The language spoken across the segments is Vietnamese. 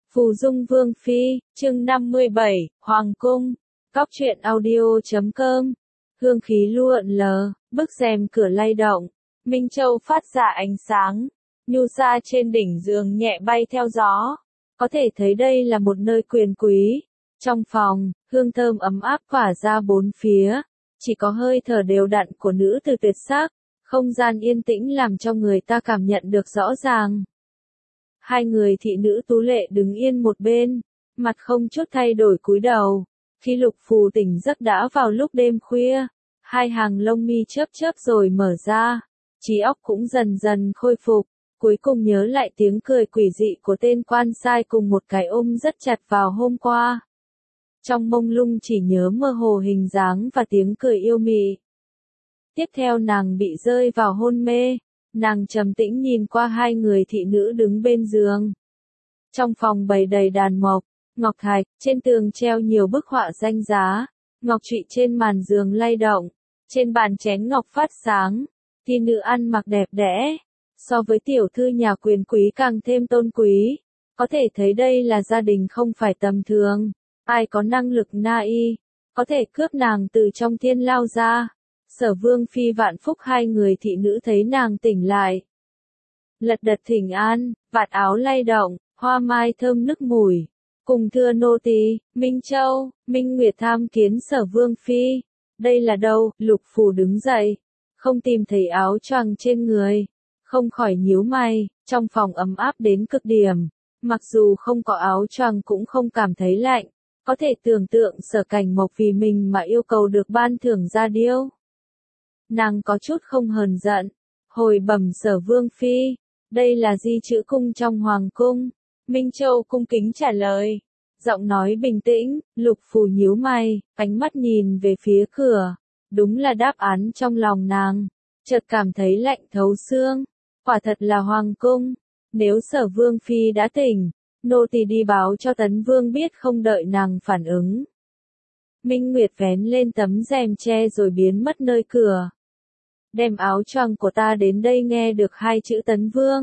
Phù Dung Vương Phi, chương 57, Hoàng Cung, Cóc truyện audio.com, hương khí luộn lờ, bức rèm cửa lay động, Minh Châu phát ra ánh sáng, nhu sa trên đỉnh giường nhẹ bay theo gió, có thể thấy đây là một nơi quyền quý. Trong phòng, hương thơm ấm áp tỏa ra bốn phía, chỉ có hơi thở đều đặn của nữ tử tuyệt sắc, không gian yên tĩnh làm cho người ta cảm nhận được rõ ràng. Hai người thị nữ tú lệ đứng yên một bên, mặt không chút thay đổi cúi đầu. Khi Lục Phù tỉnh giấc đã vào lúc đêm khuya, hai hàng lông mi chớp chớp rồi mở ra, trí óc cũng dần dần khôi phục, cuối cùng nhớ lại tiếng cười quỷ dị của tên quan sai cùng một cái ôm rất chặt vào hôm qua. Trong mông lung chỉ nhớ mơ hồ hình dáng và tiếng cười yêu mị. Tiếp theo nàng bị rơi vào hôn mê. Nàng trầm tĩnh nhìn qua hai người thị nữ đứng bên giường. Trong phòng bày đầy đàn mộc, ngọc thạch, trên tường treo nhiều bức họa danh giá, ngọc trụy trên màn giường lay động, trên bàn chén ngọc phát sáng, thị nữ ăn mặc đẹp đẽ, so với tiểu thư nhà quyền quý càng thêm tôn quý, có thể thấy đây là gia đình không phải tầm thường, ai có năng lực na y, có thể cướp nàng từ trong thiên lao ra. Sở Vương Phi vạn phúc hai người thị nữ thấy nàng tỉnh lại. Lật đật thỉnh an, vạt áo lay động, hoa mai thơm nức mùi. Cùng thưa nô tỳ, Minh Châu, Minh Nguyệt tham kiến Sở Vương Phi. Đây là đâu? Lục Phù đứng dậy, không tìm thấy áo choàng trên người, không khỏi nhíu mày, trong phòng ấm áp đến cực điểm. Mặc dù không có áo choàng cũng không cảm thấy lạnh, có thể tưởng tượng Sở Cảnh Mộc vì mình mà yêu cầu được ban thưởng gia điêu. Nàng có chút không hờn giận, hồi bẩm Sở Vương Phi, đây là di chữ cung trong hoàng cung. Minh Châu cung kính trả lời, giọng nói bình tĩnh. Lục Phù nhíu mày, ánh mắt nhìn về phía cửa, đúng là đáp án trong lòng nàng, chợt cảm thấy lạnh thấu xương, quả thật là hoàng cung. Nếu Sở Vương Phi đã tỉnh, nô tỳ đi báo cho Tấn Vương biết không đợi nàng phản ứng. Minh Nguyệt vén lên tấm rèm che rồi biến mất nơi cửa. Đem áo choàng của ta đến đây, nghe được hai chữ Tấn Vương.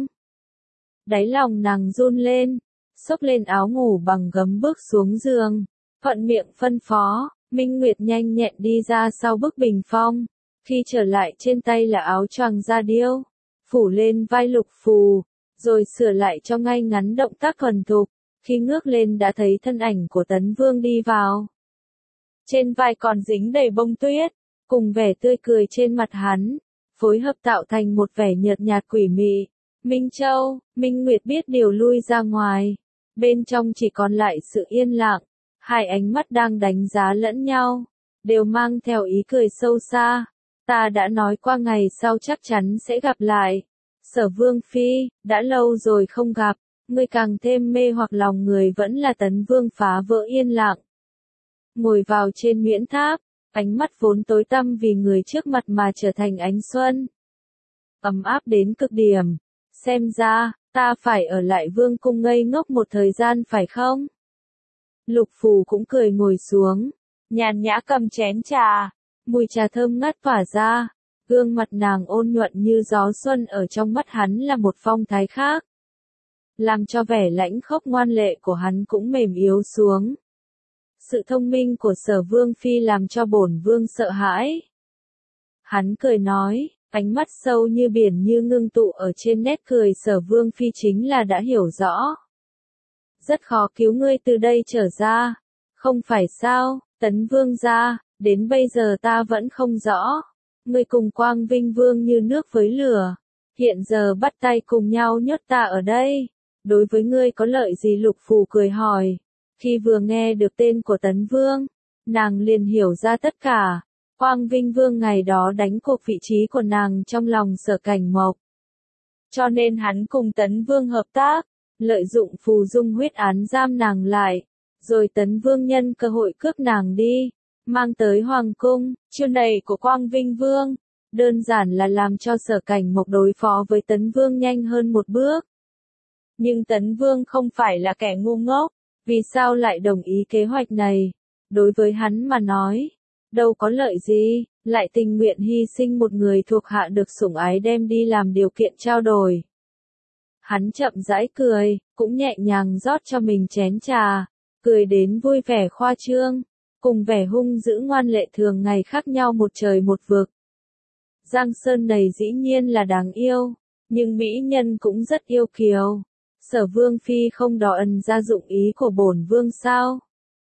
Đáy lòng nàng run lên, xốc lên áo ngủ bằng gấm bước xuống giường, thuận miệng phân phó. Minh Nguyệt nhanh nhẹn đi ra sau bức bình phong, khi trở lại trên tay là áo choàng da điêu, phủ lên vai Lục Phù, rồi sửa lại cho ngay ngắn động tác thuần thục, khi ngước lên đã thấy thân ảnh của Tấn Vương đi vào. Trên vai còn dính đầy bông tuyết, cùng vẻ tươi cười trên mặt hắn, phối hợp tạo thành một vẻ nhợt nhạt quỷ mị. Minh Châu, Minh Nguyệt biết điều lui ra ngoài, bên trong chỉ còn lại sự yên lặng, hai ánh mắt đang đánh giá lẫn nhau, đều mang theo ý cười sâu xa. Ta đã nói qua ngày sau chắc chắn sẽ gặp lại. Sở Vương Phi, đã lâu rồi không gặp, ngươi càng thêm mê hoặc lòng người vẫn là Tấn Vương phá vỡ yên lặng. Ngồi vào trên Nguyễn Tháp, ánh mắt vốn tối tăm vì người trước mặt mà trở thành ánh xuân. Ấm áp đến cực điểm. Xem ra, ta phải ở lại vương cung ngây ngốc một thời gian phải không? Lục Phù cũng cười ngồi xuống, nhàn nhã cầm chén trà, mùi trà thơm ngát tỏa ra, gương mặt nàng ôn nhuận như gió xuân, ở trong mắt hắn là một phong thái khác, làm cho vẻ lãnh khốc ngoan lệ của hắn cũng mềm yếu xuống. Sự thông minh của Sở Vương Phi làm cho bổn vương sợ hãi. Hắn cười nói, ánh mắt sâu như biển như ngưng tụ ở trên nét cười Sở Vương Phi chính là đã hiểu rõ. Rất khó cứu ngươi từ đây trở ra, không phải sao? Tấn Vương gia, đến bây giờ ta vẫn không rõ. Ngươi cùng Quang Vinh Vương như nước với lửa, hiện giờ bắt tay cùng nhau nhốt ta ở đây, đối với ngươi có lợi gì? Lục Phù cười hỏi. Khi vừa nghe được tên của Tấn Vương, nàng liền hiểu ra tất cả. Quang Vinh Vương ngày đó đánh cuộc vị trí của nàng trong lòng Sở Cảnh Mộc. Cho nên hắn cùng Tấn Vương hợp tác, lợi dụng Phù Dung huyết án giam nàng lại, rồi Tấn Vương nhân cơ hội cướp nàng đi, mang tới Hoàng Cung. Chiêu này của Quang Vinh Vương, đơn giản là làm cho Sở Cảnh Mộc đối phó với Tấn Vương nhanh hơn một bước. Nhưng Tấn Vương không phải là kẻ ngu ngốc, vì sao lại đồng ý kế hoạch này? Đối với hắn mà nói, đâu có lợi gì, lại tình nguyện hy sinh một người thuộc hạ được sủng ái đem đi làm điều kiện trao đổi. Hắn chậm rãi cười, cũng nhẹ nhàng rót cho mình chén trà, cười đến vui vẻ khoa trương, cùng vẻ hung dữ ngoan lệ thường ngày khác nhau một trời một vực. Giang Sơn này dĩ nhiên là đáng yêu, nhưng mỹ nhân cũng rất yêu kiều. Sở Vương Phi không đò ẩn ra dụng ý của bổn vương sao?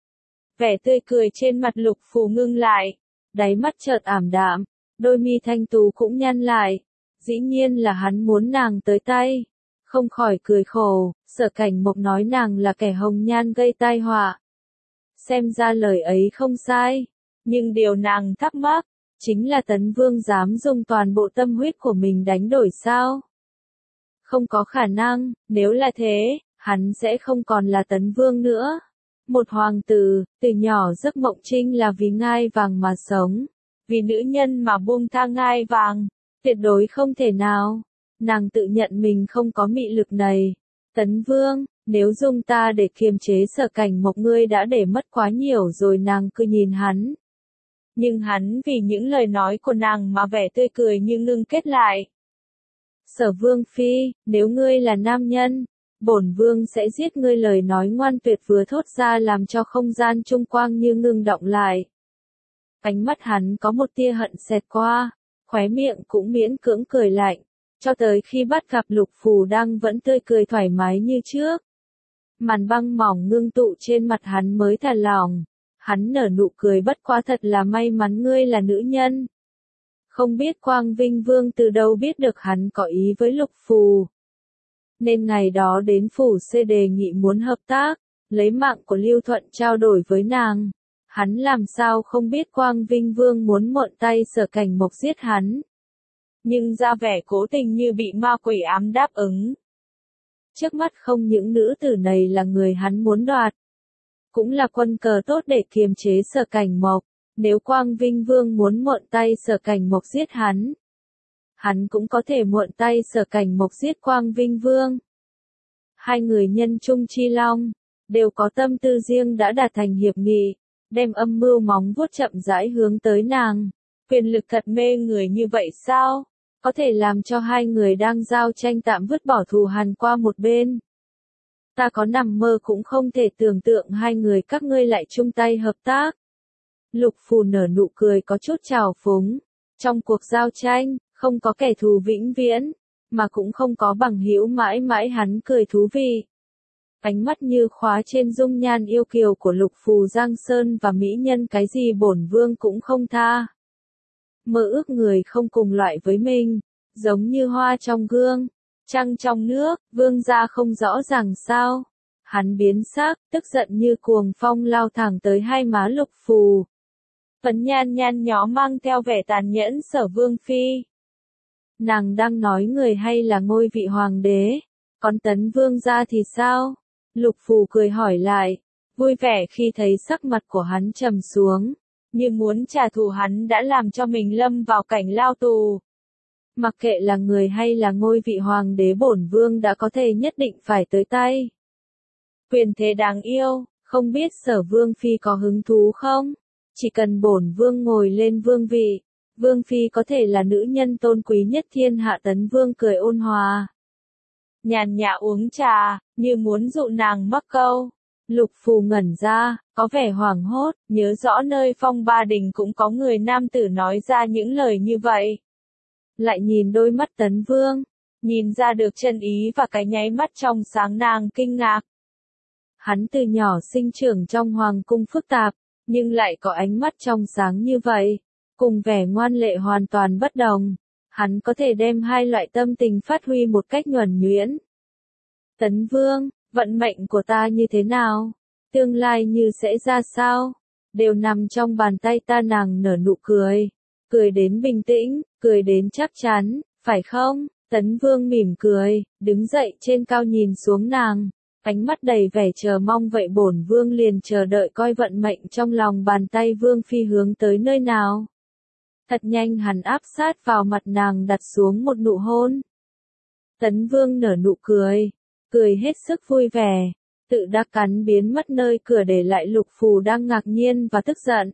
Vẻ tươi cười trên mặt Lục Phù ngưng lại, đáy mắt chợt ảm đạm, đôi mi thanh tú cũng nhăn lại. Dĩ nhiên là hắn muốn nàng tới tay. Không khỏi cười khổ, Sở Cảnh Mộc nói nàng là kẻ hồng nhan gây tai họa. Xem ra lời ấy không sai, nhưng điều nàng thắc mắc, chính là Tấn Vương dám dùng toàn bộ tâm huyết của mình đánh đổi sao? Không có khả năng, nếu là thế, hắn sẽ không còn là Tấn Vương nữa. Một hoàng tử, từ nhỏ giấc mộng trinh là vì ngai vàng mà sống, vì nữ nhân mà buông tha ngai vàng, tuyệt đối không thể nào. Nàng tự nhận mình không có mị lực này. Tấn Vương, nếu dùng ta để kiềm chế Sở Cảnh Mộc ngươi đã để mất quá nhiều rồi, nàng cứ nhìn hắn. Nhưng hắn vì những lời nói của nàng mà vẻ tươi cười như ngưng kết lại. Sở Vương Phi, nếu ngươi là nam nhân, bổn vương sẽ giết ngươi. Lời nói ngoan tuyệt vừa thốt ra làm cho không gian chung quanh như ngưng động lại. Ánh mắt hắn có một tia hận xẹt qua, khóe miệng cũng miễn cưỡng cười lạnh, cho tới khi bắt gặp Lục Phù đang vẫn tươi cười thoải mái như trước. Màn băng mỏng ngưng tụ trên mặt hắn mới thả lỏng, hắn nở nụ cười bất quá thật là may mắn ngươi là nữ nhân. Không biết Quang Vinh Vương từ đâu biết được hắn có ý với Lục Phù. Nên ngày đó đến phủ C đề nghị muốn hợp tác, lấy mạng của Lưu Thuận trao đổi với nàng. Hắn làm sao không biết Quang Vinh Vương muốn mượn tay Sở Cảnh Mộc giết hắn. Nhưng ra vẻ cố tình như bị ma quỷ ám đáp ứng. Trước mắt không những nữ tử này là người hắn muốn đoạt, cũng là quân cờ tốt để kiềm chế Sở Cảnh Mộc. Nếu Quang Vinh Vương muốn mượn tay Sở Cảnh Mộc giết hắn, hắn cũng có thể mượn tay Sở Cảnh Mộc giết Quang Vinh Vương. Hai người nhân trung chi long, đều có tâm tư riêng đã đạt thành hiệp nghị, đem âm mưu móng vuốt chậm rãi hướng tới nàng. Quyền lực thật mê người như vậy sao? Có thể làm cho hai người đang giao tranh tạm vứt bỏ thù hằn qua một bên. Ta có nằm mơ cũng không thể tưởng tượng hai người các ngươi lại chung tay hợp tác. Lục Phù nở nụ cười có chút trào phúng. Trong cuộc giao tranh, không có kẻ thù vĩnh viễn, mà cũng không có bằng hữu mãi mãi. Hắn cười thú vị. Ánh mắt như khóa trên dung nhan yêu kiều của Lục Phù. Giang Sơn và mỹ nhân cái gì bổn vương cũng không tha. Mơ ước người không cùng loại với mình, giống như hoa trong gương, trăng trong nước, vương gia không rõ ràng sao. Hắn biến sắc, tức giận như cuồng phong lao thẳng tới hai má Lục Phù. Phấn nhan nhan nhó mang theo vẻ tàn nhẫn. Sở Vương Phi, nàng đang nói người hay là ngôi vị hoàng đế? Còn Tấn Vương gia thì sao? Lục Phù cười hỏi lại, vui vẻ khi thấy sắc mặt của hắn trầm xuống, như muốn trả thù hắn đã làm cho mình lâm vào cảnh lao tù. Mặc kệ là người hay là ngôi vị hoàng đế, bổn vương đã có thể nhất định phải tới tay. Quyền thế đáng yêu, không biết Sở Vương Phi có hứng thú không? Chỉ cần bổn vương ngồi lên vương vị, Vương Phi có thể là nữ nhân tôn quý nhất thiên hạ. Tấn Vương cười ôn hòa, nhàn nhã uống trà, như muốn dụ nàng mắc câu. Lục Phù ngẩn ra, có vẻ hoảng hốt, nhớ rõ nơi Phong Ba Đình cũng có người nam tử nói ra những lời như vậy. Lại nhìn đôi mắt Tấn Vương, nhìn ra được chân ý và cái nháy mắt trong sáng, nàng kinh ngạc. Hắn từ nhỏ sinh trưởng trong hoàng cung phức tạp, nhưng lại có ánh mắt trong sáng như vậy, cùng vẻ ngoan lệ hoàn toàn bất đồng. Hắn có thể đem hai loại tâm tình phát huy một cách nhuần nhuyễn. Tấn Vương, vận mệnh của ta như thế nào? Tương lai như sẽ ra sao? Đều nằm trong bàn tay ta. Nàng nở nụ cười, cười đến bình tĩnh, cười đến chắc chắn, phải không? Tấn Vương mỉm cười, đứng dậy trên cao nhìn xuống nàng, ánh mắt đầy vẻ chờ mong. Vậy bổn vương liền chờ đợi coi vận mệnh trong lòng bàn tay Vương Phi hướng tới nơi nào. Thật nhanh hắn áp sát vào mặt nàng, đặt xuống một nụ hôn. Tấn Vương nở nụ cười, cười hết sức vui vẻ, tự đắc cắn biến mất nơi cửa để lại Lục Phù đang ngạc nhiên và tức giận.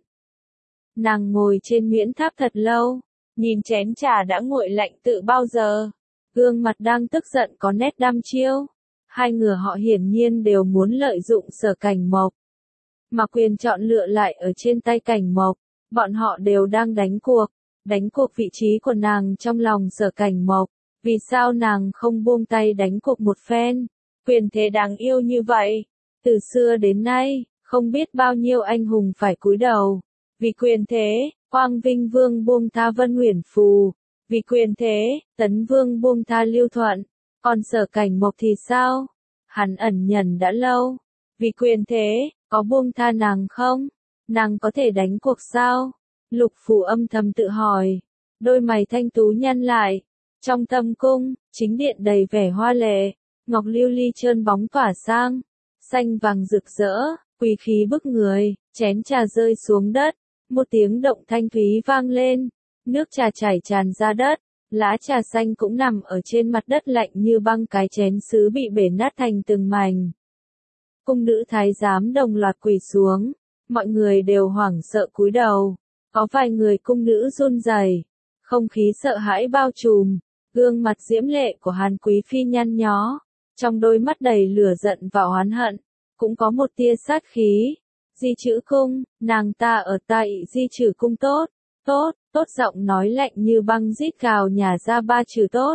Nàng ngồi trên miễn tháp thật lâu, nhìn chén trà đã nguội lạnh tự bao giờ, gương mặt đang tức giận có nét đăm chiêu. Hai người họ hiển nhiên đều muốn lợi dụng Sở Cảnh Mộc. Mà quyền chọn lựa lại ở trên tay Cảnh Mộc, bọn họ đều đang đánh cuộc vị trí của nàng trong lòng Sở Cảnh Mộc. Vì sao nàng không buông tay đánh cuộc một phen? Quyền thế đáng yêu như vậy, từ xưa đến nay, không biết bao nhiêu anh hùng phải cúi đầu. Vì quyền thế, Quang Vinh Vương buông tha Vân Uyển Phù. Vì quyền thế, Tấn Vương buông tha Lưu Thuận. Còn Sở Cảnh Mộc thì sao? Hắn ẩn nhẫn đã lâu. Vì quyền thế, có buông tha nàng không? Nàng có thể đánh cuộc sao? Lục Phủ âm thầm tự hỏi. Đôi mày thanh tú nhăn lại. Trong tâm cung, chính điện đầy vẻ hoa lệ. Ngọc lưu ly trơn bóng tỏa sang. Xanh vàng rực rỡ, quý khí bức người. Chén trà rơi xuống đất. Một tiếng động thanh thúy vang lên. Nước trà chảy tràn ra đất. Lá trà xanh cũng nằm ở trên mặt đất lạnh như băng, cái chén sứ bị bể nát thành từng mảnh. Cung nữ thái giám đồng loạt quỳ xuống. Mọi người đều hoảng sợ cúi đầu. Có vài người cung nữ run rẩy. Không khí sợ hãi bao trùm. Gương mặt diễm lệ của Hàn Quý Phi nhăn nhó. Trong đôi mắt đầy lửa giận và oán hận. Cũng có một tia sát khí. Di chữ cung, nàng ta ở tại di trừ cung tốt. Tốt giọng nói lạnh như băng rít gào nhả ra ba chữ tốt.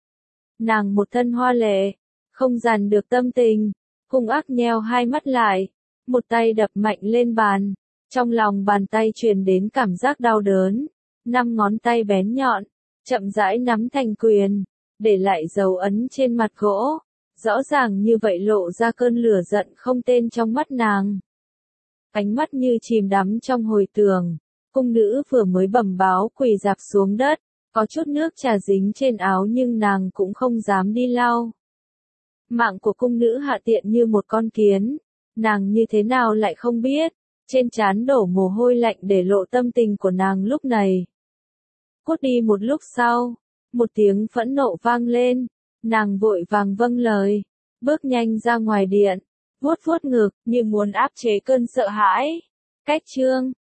Nàng một thân hoa lệ, không dằn được tâm tình, hung ác nheo hai mắt lại, một tay đập mạnh lên bàn, trong lòng bàn tay truyền đến cảm giác đau đớn, 5 ngón tay bén nhọn, chậm rãi nắm thành quyền, để lại dấu ấn trên mặt gỗ, rõ ràng như vậy lộ ra cơn lửa giận không tên trong mắt nàng. Ánh mắt như chìm đắm trong hồi tưởng. Cung nữ vừa mới bẩm báo quỳ rạp xuống đất, có chút nước trà dính trên áo nhưng nàng cũng không dám đi lau. Mạng của cung nữ hạ tiện như một con kiến, nàng như thế nào lại không biết, trên trán đổ mồ hôi lạnh để lộ tâm tình của nàng lúc này. Cút đi. Một lúc sau, một tiếng phẫn nộ vang lên, nàng vội vàng vâng lời, bước nhanh ra ngoài điện, vuốt vuốt ngực như muốn áp chế cơn sợ hãi. Cách chương